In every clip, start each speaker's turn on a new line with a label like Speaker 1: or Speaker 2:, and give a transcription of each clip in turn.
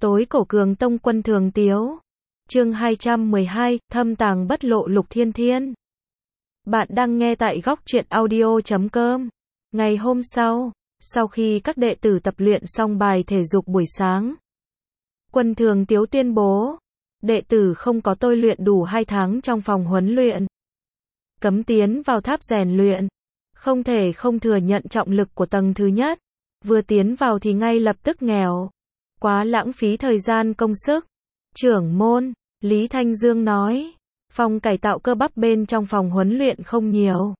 Speaker 1: Tối cổ Cường Tông Quân Thường Tiếu. Chương 212, thâm tàng bất lộ Lục Thiên Thiên. Bạn đang nghe tại góc truyện audio.com. Ngày hôm sau khi các đệ tử tập luyện xong bài thể dục buổi sáng, Quân Thường Tiếu tuyên bố, đệ tử không có tôi luyện đủ 2 tháng trong phòng huấn luyện, cấm tiến vào tháp rèn luyện, không thể không thừa nhận trọng lực của tầng thứ nhất, vừa tiến vào thì ngay lập tức nghèo, quá lãng phí thời gian công sức. Trưởng môn, Lý Thanh Dương nói, phòng cải tạo cơ bắp bên trong phòng huấn luyện không nhiều,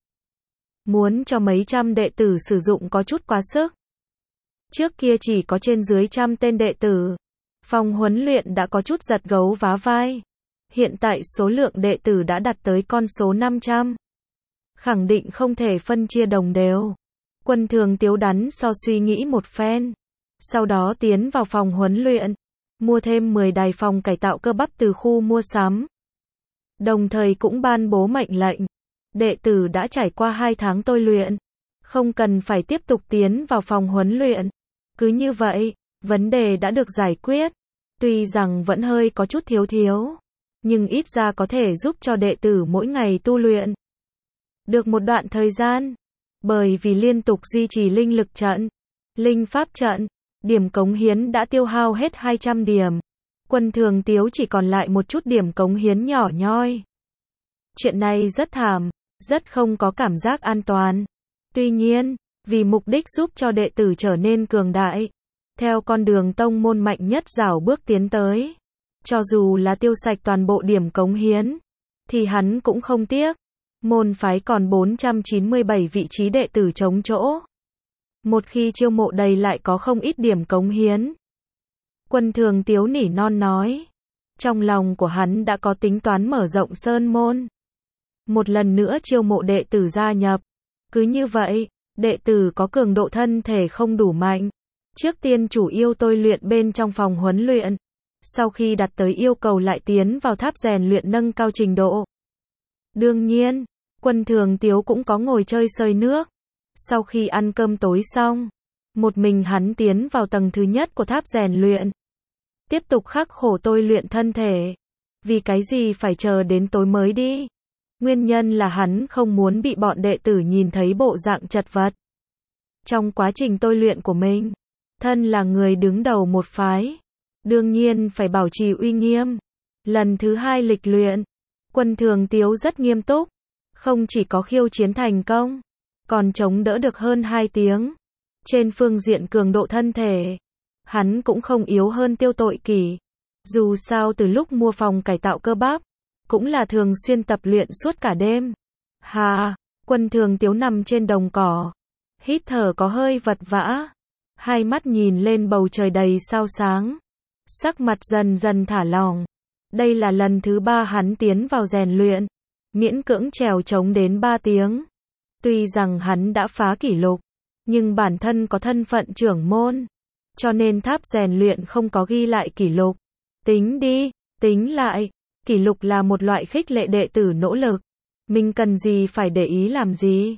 Speaker 1: muốn cho mấy trăm đệ tử sử dụng có chút quá sức. Trước kia chỉ có trên dưới 100 tên đệ tử, phòng huấn luyện đã có chút giật gấu vá vai. Hiện tại số lượng đệ tử đã đạt tới con số 500. Khẳng định không thể phân chia đồng đều. Quân Thường Tiếu đắn so suy nghĩ một phen, sau đó tiến vào phòng huấn luyện, mua thêm 10 đài phòng cải tạo cơ bắp từ khu mua sắm. Đồng thời cũng ban bố mệnh lệnh, đệ tử đã trải qua 2 tháng tôi luyện, không cần phải tiếp tục tiến vào phòng huấn luyện. Cứ như vậy, vấn đề đã được giải quyết. Tuy rằng vẫn hơi có chút thiếu, nhưng ít ra có thể giúp cho đệ tử mỗi ngày tu luyện được một đoạn thời gian. Bởi vì liên tục duy trì linh lực trận, linh pháp trận, điểm cống hiến đã tiêu hao hết 200 điểm. Quân Thường Tiếu chỉ còn lại một chút điểm cống hiến nhỏ nhoi. Chuyện này rất thảm, rất không có cảm giác an toàn. Tuy nhiên, vì mục đích giúp cho đệ tử trở nên cường đại, theo con đường tông môn mạnh nhất rảo bước tiến tới, cho dù là tiêu sạch toàn bộ điểm cống hiến, thì hắn cũng không tiếc. Môn phái còn 497 vị trí đệ tử trống chỗ. Một khi chiêu mộ đầy lại có không ít điểm cống hiến. Quân Thường Tiếu nỉ non nói. Trong lòng của hắn đã có tính toán mở rộng sơn môn. Một lần nữa chiêu mộ đệ tử gia nhập. Cứ như vậy, đệ tử có cường độ thân thể không đủ mạnh. Trước tiên chủ yêu tôi luyện bên trong phòng huấn luyện. Sau khi đạt tới yêu cầu lại tiến vào tháp rèn luyện nâng cao trình độ. Đương nhiên, Quân Thường Tiếu cũng có ngồi chơi sơi nước. Sau khi ăn cơm tối xong, một mình hắn tiến vào tầng thứ nhất của tháp rèn luyện. Tiếp tục khắc khổ tôi luyện thân thể. Vì cái gì phải chờ đến tối mới đi? Nguyên nhân là hắn không muốn bị bọn đệ tử nhìn thấy bộ dạng chật vật. Trong quá trình tôi luyện của mình, thân là người đứng đầu một phái, đương nhiên phải bảo trì uy nghiêm. Lần thứ 2 lịch luyện, Quân Thường Tiếu rất nghiêm túc. Không chỉ có khiêu chiến thành công, còn chống đỡ được hơn 2 tiếng. Trên phương diện cường độ thân thể, hắn cũng không yếu hơn Tiêu Tội Kỷ. Dù sao từ lúc mua phòng cải tạo cơ bắp, cũng là thường xuyên tập luyện suốt cả đêm. Quân Thường Tiếu nằm trên đồng cỏ, hít thở có hơi vật vã, hai mắt nhìn lên bầu trời đầy sao sáng, sắc mặt dần dần thả lỏng. Đây là lần thứ 3 hắn tiến vào rèn luyện, miễn cưỡng trèo trống đến 3 tiếng. Tuy rằng hắn đã phá kỷ lục, nhưng bản thân có thân phận trưởng môn, cho nên tháp rèn luyện không có ghi lại kỷ lục. Tính đi, tính lại, kỷ lục là một loại khích lệ đệ tử nỗ lực. Mình cần gì phải để ý làm gì?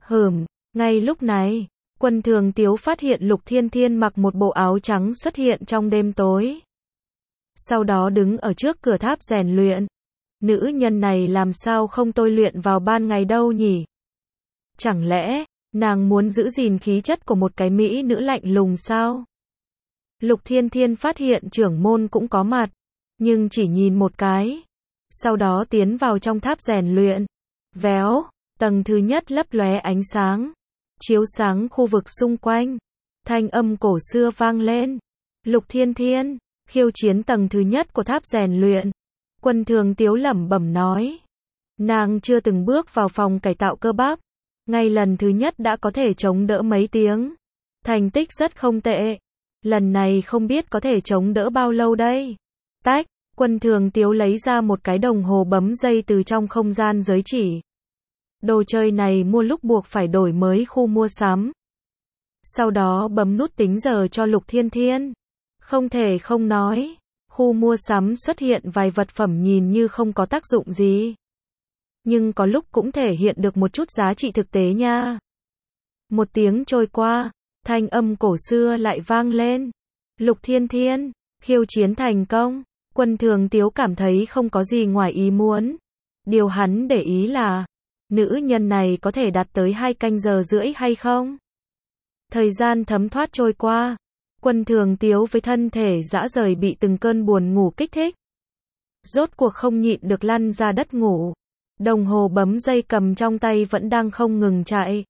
Speaker 1: Ngay lúc này, Quân Thường Tiếu phát hiện Lục Thiên Thiên mặc một bộ áo trắng xuất hiện trong đêm tối. Sau đó đứng ở trước cửa tháp rèn luyện. Nữ nhân này làm sao không tôi luyện vào ban ngày đâu nhỉ? Chẳng lẽ, nàng muốn giữ gìn khí chất của một cái mỹ nữ lạnh lùng sao? Lục Thiên Thiên phát hiện trưởng môn cũng có mặt, nhưng chỉ nhìn một cái. Sau đó tiến vào trong tháp rèn luyện. Véo, tầng thứ nhất lấp lóe ánh sáng, chiếu sáng khu vực xung quanh. Thanh âm cổ xưa vang lên. Lục Thiên Thiên, khiêu chiến tầng thứ nhất của tháp rèn luyện. Quân Thường Tiếu lẩm bẩm nói. Nàng chưa từng bước vào phòng cải tạo cơ bắp, ngay lần thứ nhất đã có thể chống đỡ mấy tiếng. Thành tích rất không tệ. Lần này không biết có thể chống đỡ bao lâu đây. Tách, Quân Thường Tiếu lấy ra một cái đồng hồ bấm giây từ trong không gian giới chỉ. Đồ chơi này mua lúc buộc phải đổi mới khu mua sắm. Sau đó bấm nút tính giờ cho Lục Thiên Thiên. Không thể không nói, khu mua sắm xuất hiện vài vật phẩm nhìn như không có tác dụng gì, nhưng có lúc cũng thể hiện được một chút giá trị thực tế nha. Một tiếng trôi qua, thanh âm cổ xưa lại vang lên. Lục Thiên Thiên, Khiêu chiến thành công, Quân Thường Tiếu cảm thấy không có gì ngoài ý muốn. Điều hắn để ý là, nữ nhân này có thể đạt tới 2 canh giờ rưỡi hay không? Thời gian thấm thoát trôi qua, Quân Thường Tiếu với thân thể rã rời bị từng cơn buồn ngủ kích thích. Rốt cuộc không nhịn được lăn ra đất ngủ. Đồng hồ bấm dây cầm trong tay vẫn đang không ngừng chạy.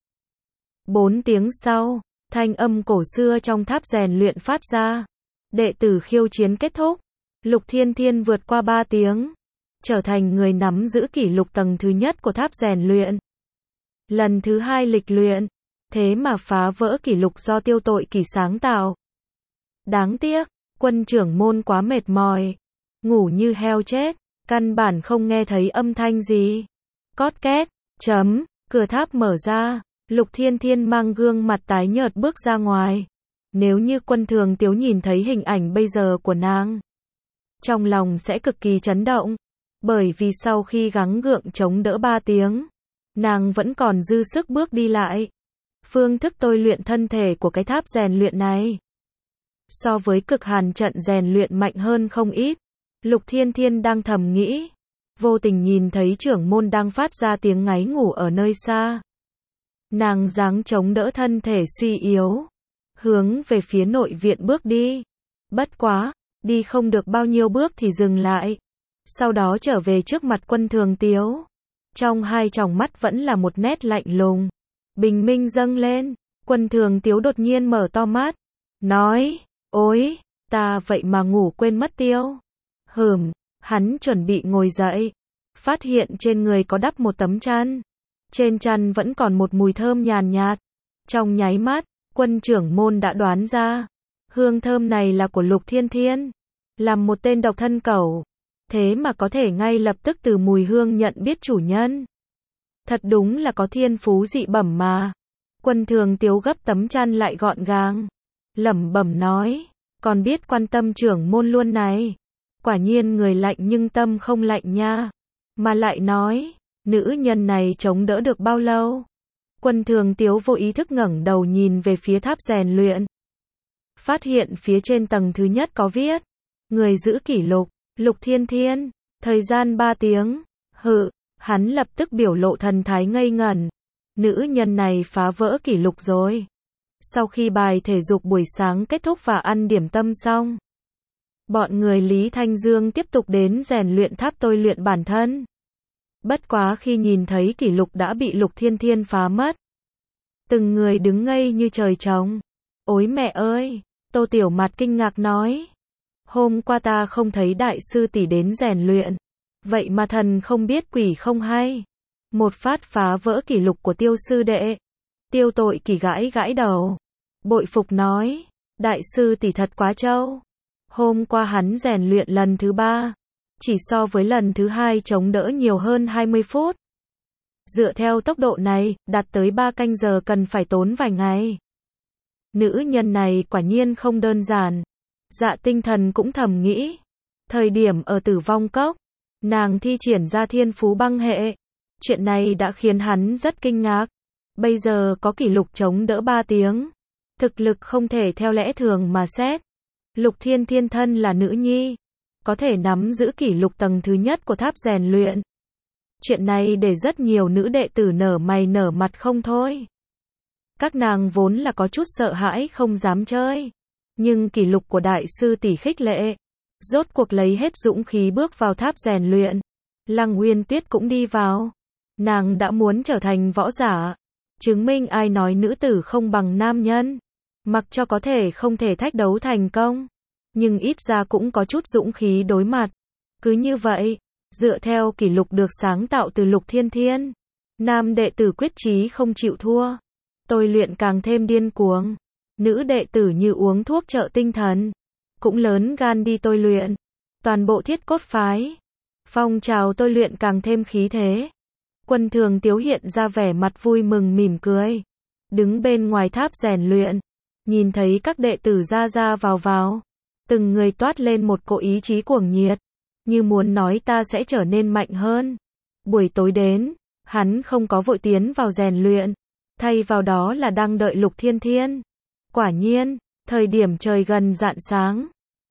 Speaker 1: 4 tiếng sau, thanh âm cổ xưa trong tháp rèn luyện phát ra. Đệ tử khiêu chiến kết thúc. Lục Thiên Thiên vượt qua 3 tiếng, trở thành người nắm giữ kỷ lục tầng thứ nhất của tháp rèn luyện. Lần thứ 2 lịch luyện, thế mà phá vỡ kỷ lục do Tiêu Tội Kỳ sáng tạo. Đáng tiếc, Quân trưởng môn quá mệt mỏi, ngủ như heo chết, căn bản không nghe thấy âm thanh gì. Cót két, cửa tháp mở ra, Lục Thiên Thiên mang gương mặt tái nhợt bước ra ngoài. Nếu như Quân Thường Tiếu nhìn thấy hình ảnh bây giờ của nàng, trong lòng sẽ cực kỳ chấn động, bởi vì sau khi gắng gượng chống đỡ 3 tiếng, nàng vẫn còn dư sức bước đi lại. Phương thức tôi luyện thân thể của cái tháp rèn luyện này, so với cực hàn trận rèn luyện mạnh hơn không ít. Lục Thiên Thiên đang thầm nghĩ, vô tình nhìn thấy trưởng môn đang phát ra tiếng ngáy ngủ ở nơi xa. Nàng giáng chống đỡ thân thể suy yếu, hướng về phía nội viện bước đi. Bất quá, đi không được bao nhiêu bước thì dừng lại. Sau đó trở về trước mặt Quân Thường Tiếu. Trong hai tròng mắt vẫn là một nét lạnh lùng. Bình minh dâng lên, Quân Thường Tiếu đột nhiên mở to mắt, nói, ôi, ta vậy mà ngủ quên mất tiêu. Hắn chuẩn bị ngồi dậy, phát hiện trên người có đắp một tấm chăn. Trên chăn vẫn còn một mùi thơm nhàn nhạt. Trong nháy mắt, Quân trưởng môn đã đoán ra, hương thơm này là của Lục Thiên Thiên. Làm một tên độc thân cẩu, thế mà có thể ngay lập tức từ mùi hương nhận biết chủ nhân. Thật đúng là có thiên phú dị bẩm mà. Quân Thường Tiếu gấp tấm chăn lại gọn gàng, lẩm bẩm nói, còn biết quan tâm trưởng môn luôn này. Quả nhiên người lạnh nhưng tâm không lạnh nha. Mà lại nói, nữ nhân này chống đỡ được bao lâu? Quân Thường Tiếu vô ý thức ngẩng đầu nhìn về phía tháp rèn luyện. Phát hiện phía trên tầng thứ nhất có viết, người giữ kỷ lục, Lục Thiên Thiên, thời gian 3 tiếng. Hắn lập tức biểu lộ thần thái ngây ngẩn. Nữ nhân này phá vỡ kỷ lục rồi. Sau khi bài thể dục buổi sáng kết thúc và ăn điểm tâm xong, bọn người Lý Thanh Dương tiếp tục đến rèn luyện tháp tôi luyện bản thân. Bất quá khi nhìn thấy kỷ lục đã bị Lục Thiên Thiên phá mất, từng người đứng ngây như trời trồng. Ôi mẹ ơi, Tô Tiểu Mạt kinh ngạc nói, hôm qua ta không thấy đại sư tỷ đến rèn luyện, vậy mà thần không biết quỷ không hay, một phát phá vỡ kỷ lục của Tiêu sư đệ. Tiêu Tội Kỳ gãi gãi đầu, bội phục nói, đại sư tỷ thật quá trâu. Hôm qua hắn rèn luyện lần thứ 3, chỉ so với lần thứ 2 chống đỡ nhiều hơn 20 phút. Dựa theo tốc độ này, đạt tới 3 canh giờ cần phải tốn vài ngày. Nữ nhân này quả nhiên không đơn giản. Dạ Tinh Thần cũng thầm nghĩ. Thời điểm ở Tử Vong Cốc, nàng thi triển ra thiên phú băng hệ. Chuyện này đã khiến hắn rất kinh ngạc. Bây giờ có kỷ lục chống đỡ 3 tiếng. Thực lực không thể theo lẽ thường mà xét. Lục Thiên Thiên thân là nữ nhi, có thể nắm giữ kỷ lục tầng thứ nhất của tháp rèn luyện. Chuyện này để rất nhiều nữ đệ tử nở mày nở mặt không thôi. Các nàng vốn là có chút sợ hãi không dám chơi. Nhưng kỷ lục của đại sư tỷ khích lệ. Rốt cuộc lấy hết dũng khí bước vào tháp rèn luyện. Lăng Uyên Tuyết cũng đi vào. Nàng đã muốn trở thành võ giả. Chứng minh ai nói nữ tử không bằng nam nhân. Mặc cho có thể không thể thách đấu thành công, nhưng ít ra cũng có chút dũng khí đối mặt. Cứ như vậy, dựa theo kỷ lục được sáng tạo từ Lục Thiên Thiên, nam đệ tử quyết chí không chịu thua. Tôi luyện càng thêm điên cuồng. Nữ đệ tử như uống thuốc trợ tinh thần, cũng lớn gan đi tôi luyện. Toàn bộ Thiết Cốt phái, phong trào tôi luyện càng thêm khí thế. Quân Thường Tiếu hiện ra vẻ mặt vui mừng mỉm cười, đứng bên ngoài tháp rèn luyện. Nhìn thấy các đệ tử ra ra vào, từng người toát lên một cỗ ý chí cuồng nhiệt, như muốn nói ta sẽ trở nên mạnh hơn. Buổi tối đến, hắn không có vội tiến vào rèn luyện, thay vào đó là đang đợi Lục Thiên Thiên. Quả nhiên, thời điểm trời gần rạng sáng,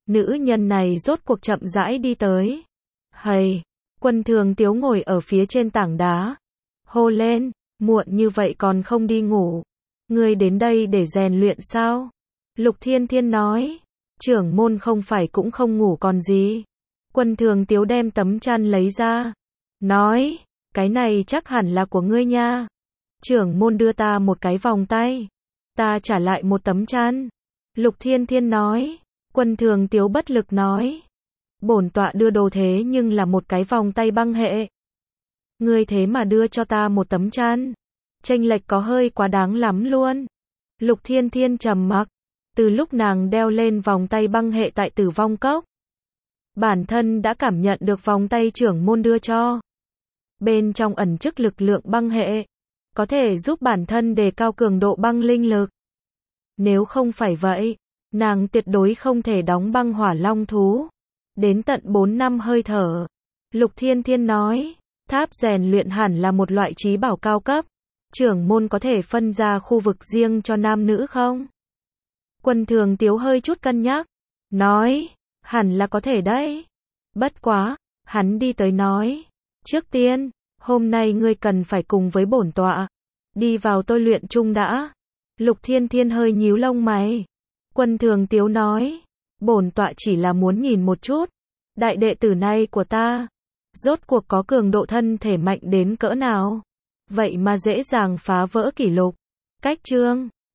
Speaker 1: Nữ nhân này rốt cuộc chậm rãi đi tới. Hầy, Quân Thường Tiếu ngồi ở phía trên tảng đá. Hô lên, muộn như vậy còn không đi ngủ. Ngươi đến đây để rèn luyện sao? Lục Thiên Thiên nói. Trưởng môn không phải cũng không ngủ còn gì. Quân Thường Tiếu đem tấm chăn lấy ra. Nói, cái này chắc hẳn là của ngươi nha. Trưởng môn đưa ta một cái vòng tay. Ta trả lại một tấm chăn. Lục Thiên Thiên nói. Quân Thường Tiếu bất lực nói. Bổn tọa đưa đồ thế nhưng là một cái vòng tay băng hệ. Ngươi thế mà đưa cho ta một tấm chăn. Chênh lệch có hơi quá đáng lắm luôn. Lục Thiên Thiên trầm mặc. Từ lúc nàng đeo lên vòng tay băng hệ tại Tử Vong Cốc, bản thân đã cảm nhận được vòng tay trưởng môn đưa cho. Bên trong ẩn chứa lực lượng băng hệ, có thể giúp bản thân đề cao cường độ băng linh lực. Nếu không phải vậy, nàng tuyệt đối không thể đóng băng hỏa long thú. Đến tận 4 năm hơi thở. Lục Thiên Thiên nói, tháp rèn luyện hẳn là một loại trí bảo cao cấp. Trưởng môn có thể phân ra khu vực riêng cho nam nữ không? Quân Thường Tiếu hơi chút cân nhắc. Nói, hẳn là có thể đấy. Bất quá, hắn đi tới nói. Trước tiên, hôm nay ngươi cần phải cùng với bổn tọa. Đi vào tôi luyện chung đã. Lục Thiên Thiên hơi nhíu lông mày. Quân Thường Tiếu nói. Bổn tọa chỉ là muốn nhìn một chút. Đại đệ tử này của ta. Rốt cuộc có cường độ thân thể mạnh đến cỡ nào. Vậy mà dễ dàng phá vỡ kỷ lục. Cách chương